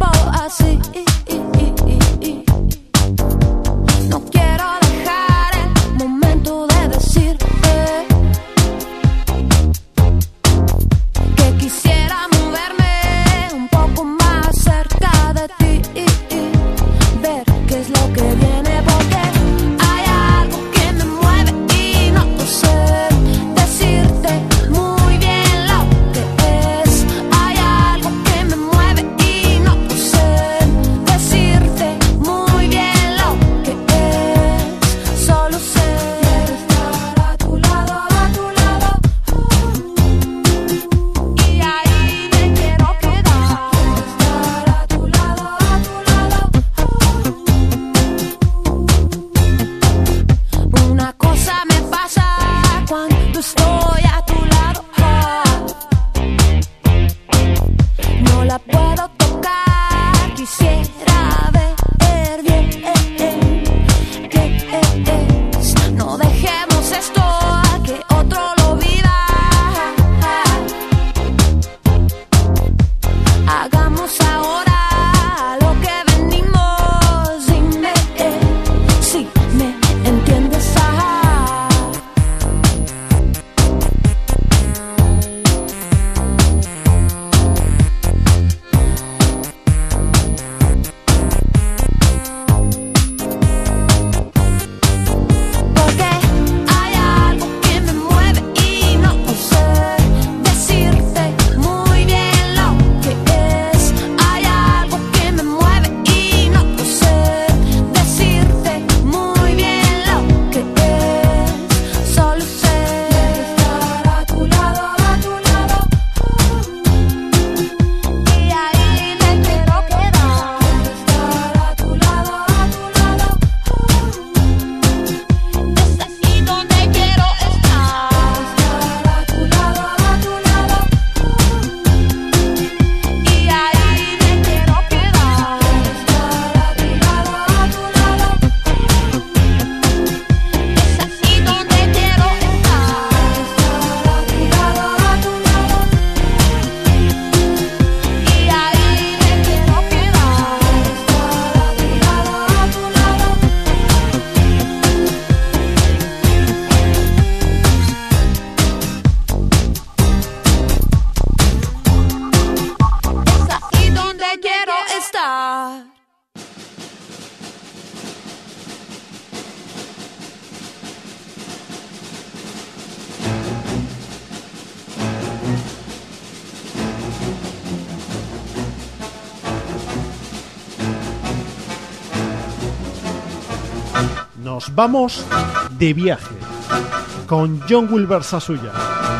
nos vamos de viaje con John Wilber Sasuya.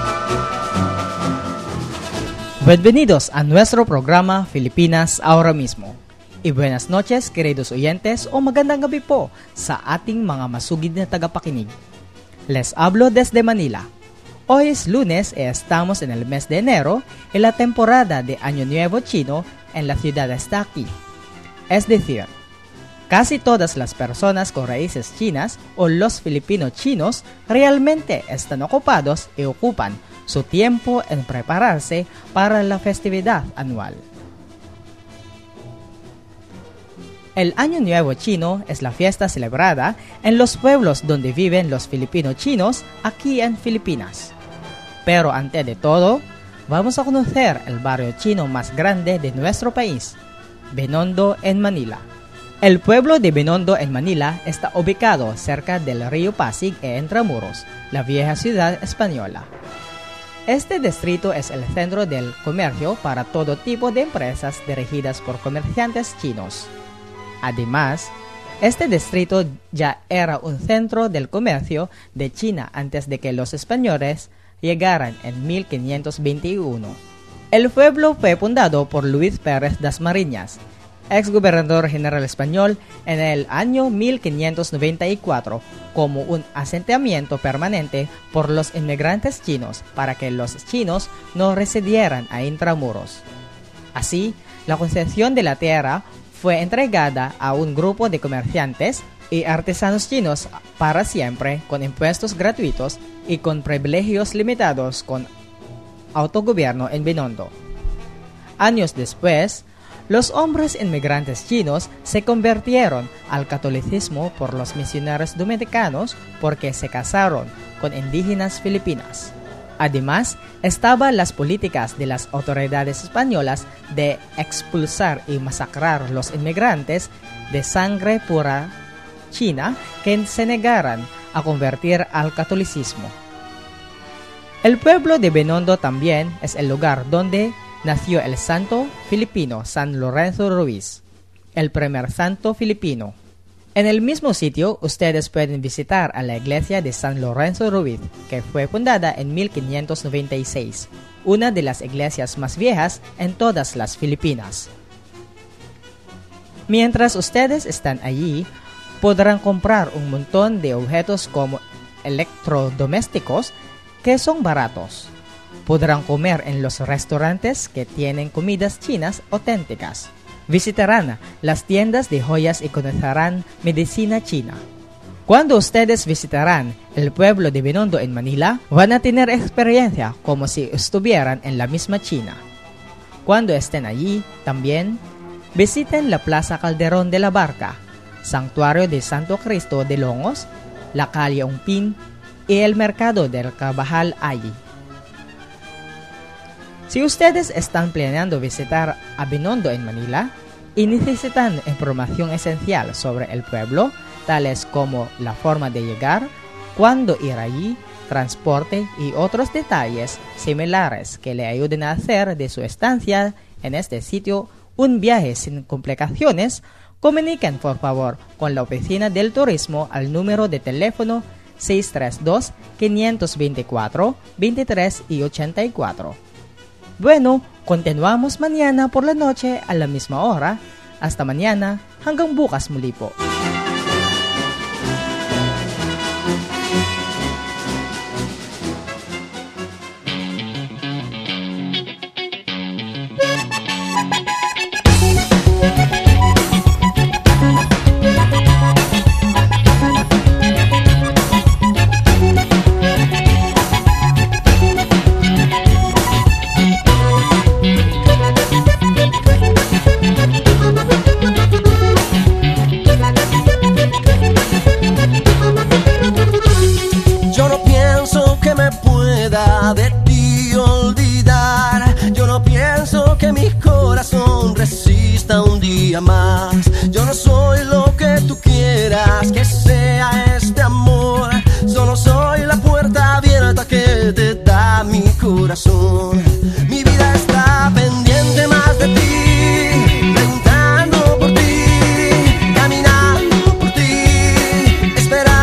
Bienvenidos a nuestro programa Filipinas Ahora Mismo. Y buenas noches, queridos oyentes, o magandang gabi po sa ating mga masugid na tagapakinig. Les hablo desde Manila. Hoy es lunes y estamos en el mes de enero y la temporada de Año Nuevo Chino en la ciudad está aquí. Es decir, casi todas las personas con raíces chinas o los filipinos chinos realmente están ocupados y ocupan su tiempo en prepararse para la festividad anual. El Año Nuevo Chino es la fiesta celebrada en los pueblos donde viven los filipinos chinos aquí en Filipinas. Pero antes de todo, vamos a conocer el barrio chino más grande de nuestro país, Binondo en Manila. El pueblo de Binondo en Manila está ubicado cerca del río Pasig e Intramuros, la vieja ciudad española. Este distrito es el centro del comercio para todo tipo de empresas dirigidas por comerciantes chinos. Además, este distrito ya era un centro del comercio de China antes de que los españoles llegaran en mil quinientos veintiuno. El pueblo fue fundado por Luis Pérez Dasmariñas, ex gobernador general español, en el año mil quinientos noventa y cuatro, como un asentamiento permanente por los inmigrantes chinos para que los chinos no residieran a Intramuros. Así, la concesión de la tierra fue entregada a un grupo de comerciantes y artesanos chinos para siempre, con impuestos gratuitos y con privilegios limitados con autogobierno en Binondo. Años después, los hombres inmigrantes chinos se convirtieron al catolicismo por los misioneros dominicanos porque se casaron con indígenas filipinas. Además, estaban las políticas de las autoridades españolas de expulsar y masacrar a los inmigrantes de sangre pura china que se negaran a convertir al catolicismo. El pueblo de Binondo también es el lugar donde nació el santo filipino San Lorenzo Ruiz, el primer santo filipino. En el mismo sitio, ustedes pueden visitar a la iglesia de San Lorenzo Ruiz, que fue fundada en mil quinientos noventa y seis, una de las iglesias más viejas en todas las Filipinas. Mientras ustedes están allí, podrán comprar un montón de objetos como electrodomésticos que son baratos. Podrán comer en los restaurantes que tienen comidas chinas auténticas. Visitarán las tiendas de joyas y conocerán medicina china. Cuando ustedes visitarán el pueblo de Binondo en Manila, van a tener experiencia como si estuvieran en la misma China. Cuando estén allí, también visiten la Plaza Calderón de la Barca, Santuario de Santo Cristo de Longos, la calle Ungpin y el mercado del Cabajal allí. Si ustedes están planeando visitar a Binondo en Manila y necesitan información esencial sobre el pueblo, tales como la forma de llegar, cuándo ir allí, transporte y otros detalles similares que le ayuden a hacer de su estancia en este sitio un viaje sin complicaciones, comuniquen por favor con la oficina del turismo al número de teléfono seis tres dos, cinco dos cuatro, dos tres y ochenta y cuatro. Bueno, continuamos mañana por la noche a la misma hora. Hasta mañana, hanggang bukas muli po. De ti olvidar, yo no pienso que mi corazón resista un día más. Yo no soy lo que tú quieras que sea este amor, solo soy la puerta abierta que te da mi corazón. Mi vida está pendiente más de ti, preguntando por ti, caminando por ti, esperando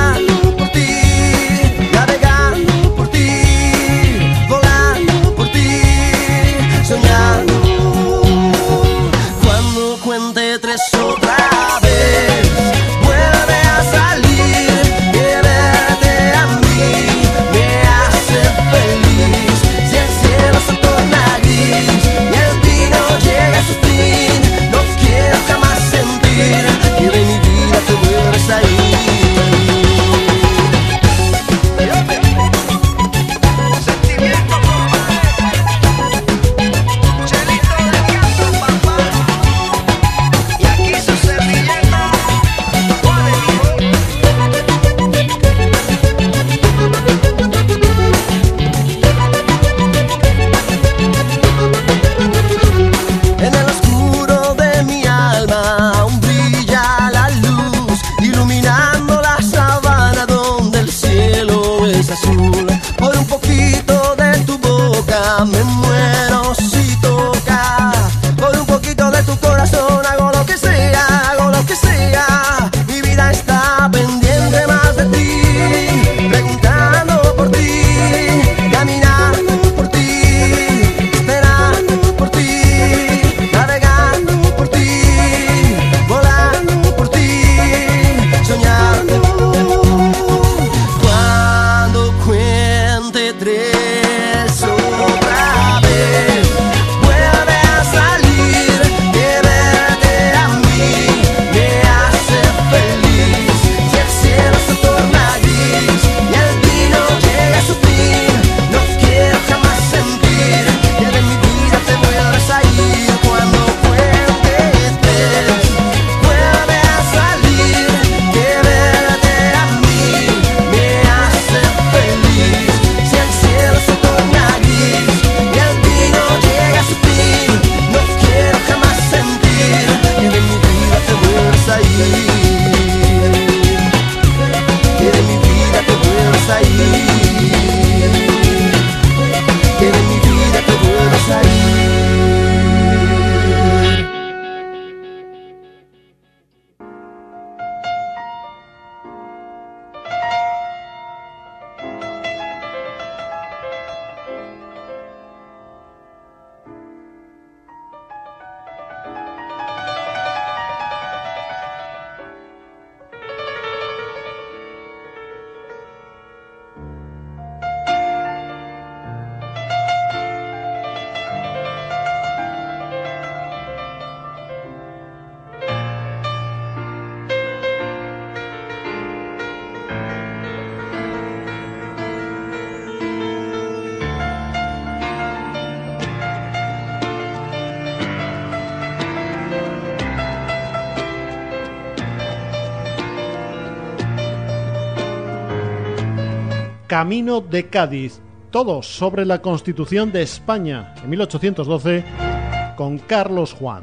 Camino de Cádiz, todo sobre la Constitución de España en mil ochocientos doce con Carlos Juan.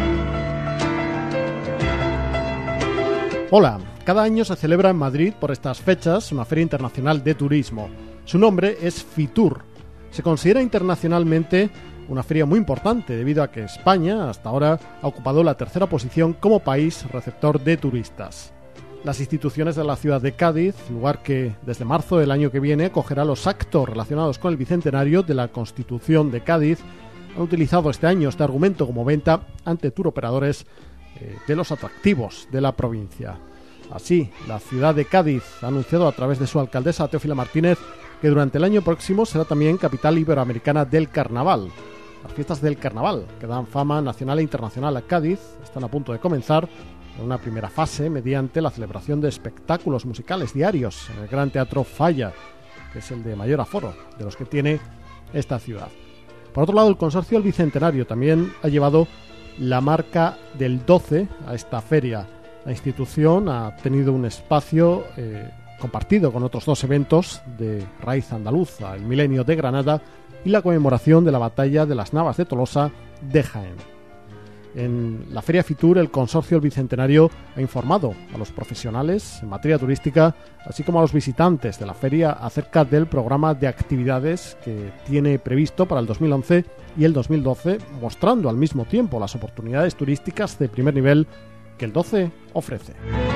Hola, cada año se celebra en Madrid por estas fechas una feria internacional de turismo. Su nombre es Fitur. Se considera internacionalmente una feria muy importante debido a que España hasta ahora ha ocupado la tercera posición como país receptor de turistas. Las instituciones de la ciudad de Cádiz, lugar que desde marzo del año que viene acogerá los actos relacionados con el bicentenario de la Constitución de Cádiz, han utilizado este año este argumento como venta ante turoperadores eh, de los atractivos de la provincia. Así, la ciudad de Cádiz ha anunciado a través de su alcaldesa Teófila Martínez que durante el año próximo será también capital iberoamericana del carnaval. Las fiestas del carnaval, que dan fama nacional e internacional a Cádiz, están a punto de comenzar en una primera fase mediante la celebración de espectáculos musicales diarios en el Gran Teatro Falla, que es el de mayor aforo de los que tiene esta ciudad. Por otro lado, el Consorcio del Bicentenario también ha llevado la marca del doce a esta feria. La institución ha tenido un espacio eh, compartido con otros dos eventos de raíz andaluza, el Milenio de Granada y la conmemoración de la batalla de las Navas de Tolosa de Jaén. En la Feria Fitur, el Consorcio del Bicentenario ha informado a los profesionales en materia turística, así como a los visitantes de la feria, acerca del programa de actividades que tiene previsto para el dos mil once y el dos mil doce, mostrando al mismo tiempo las oportunidades turísticas de primer nivel que el doce ofrece.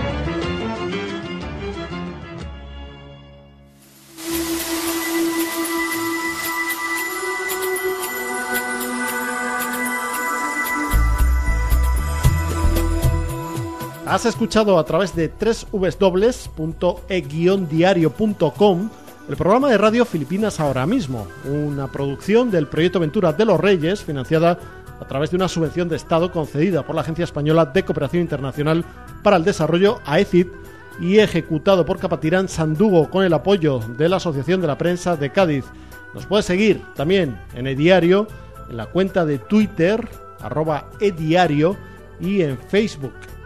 Has escuchado a través de doble u doble u doble u punto e guion diario punto com el programa de radio Filipinas Ahora Mismo, una producción del proyecto Ventura de los Reyes, financiada a través de una subvención de Estado concedida por la Agencia Española de Cooperación Internacional para el Desarrollo, A E C I D, y ejecutado por Capatirán Sandugo con el apoyo de la Asociación de la Prensa de Cádiz. Nos puedes seguir también en eDiario, en la cuenta de Twitter, arroba eDiario, y en Facebook.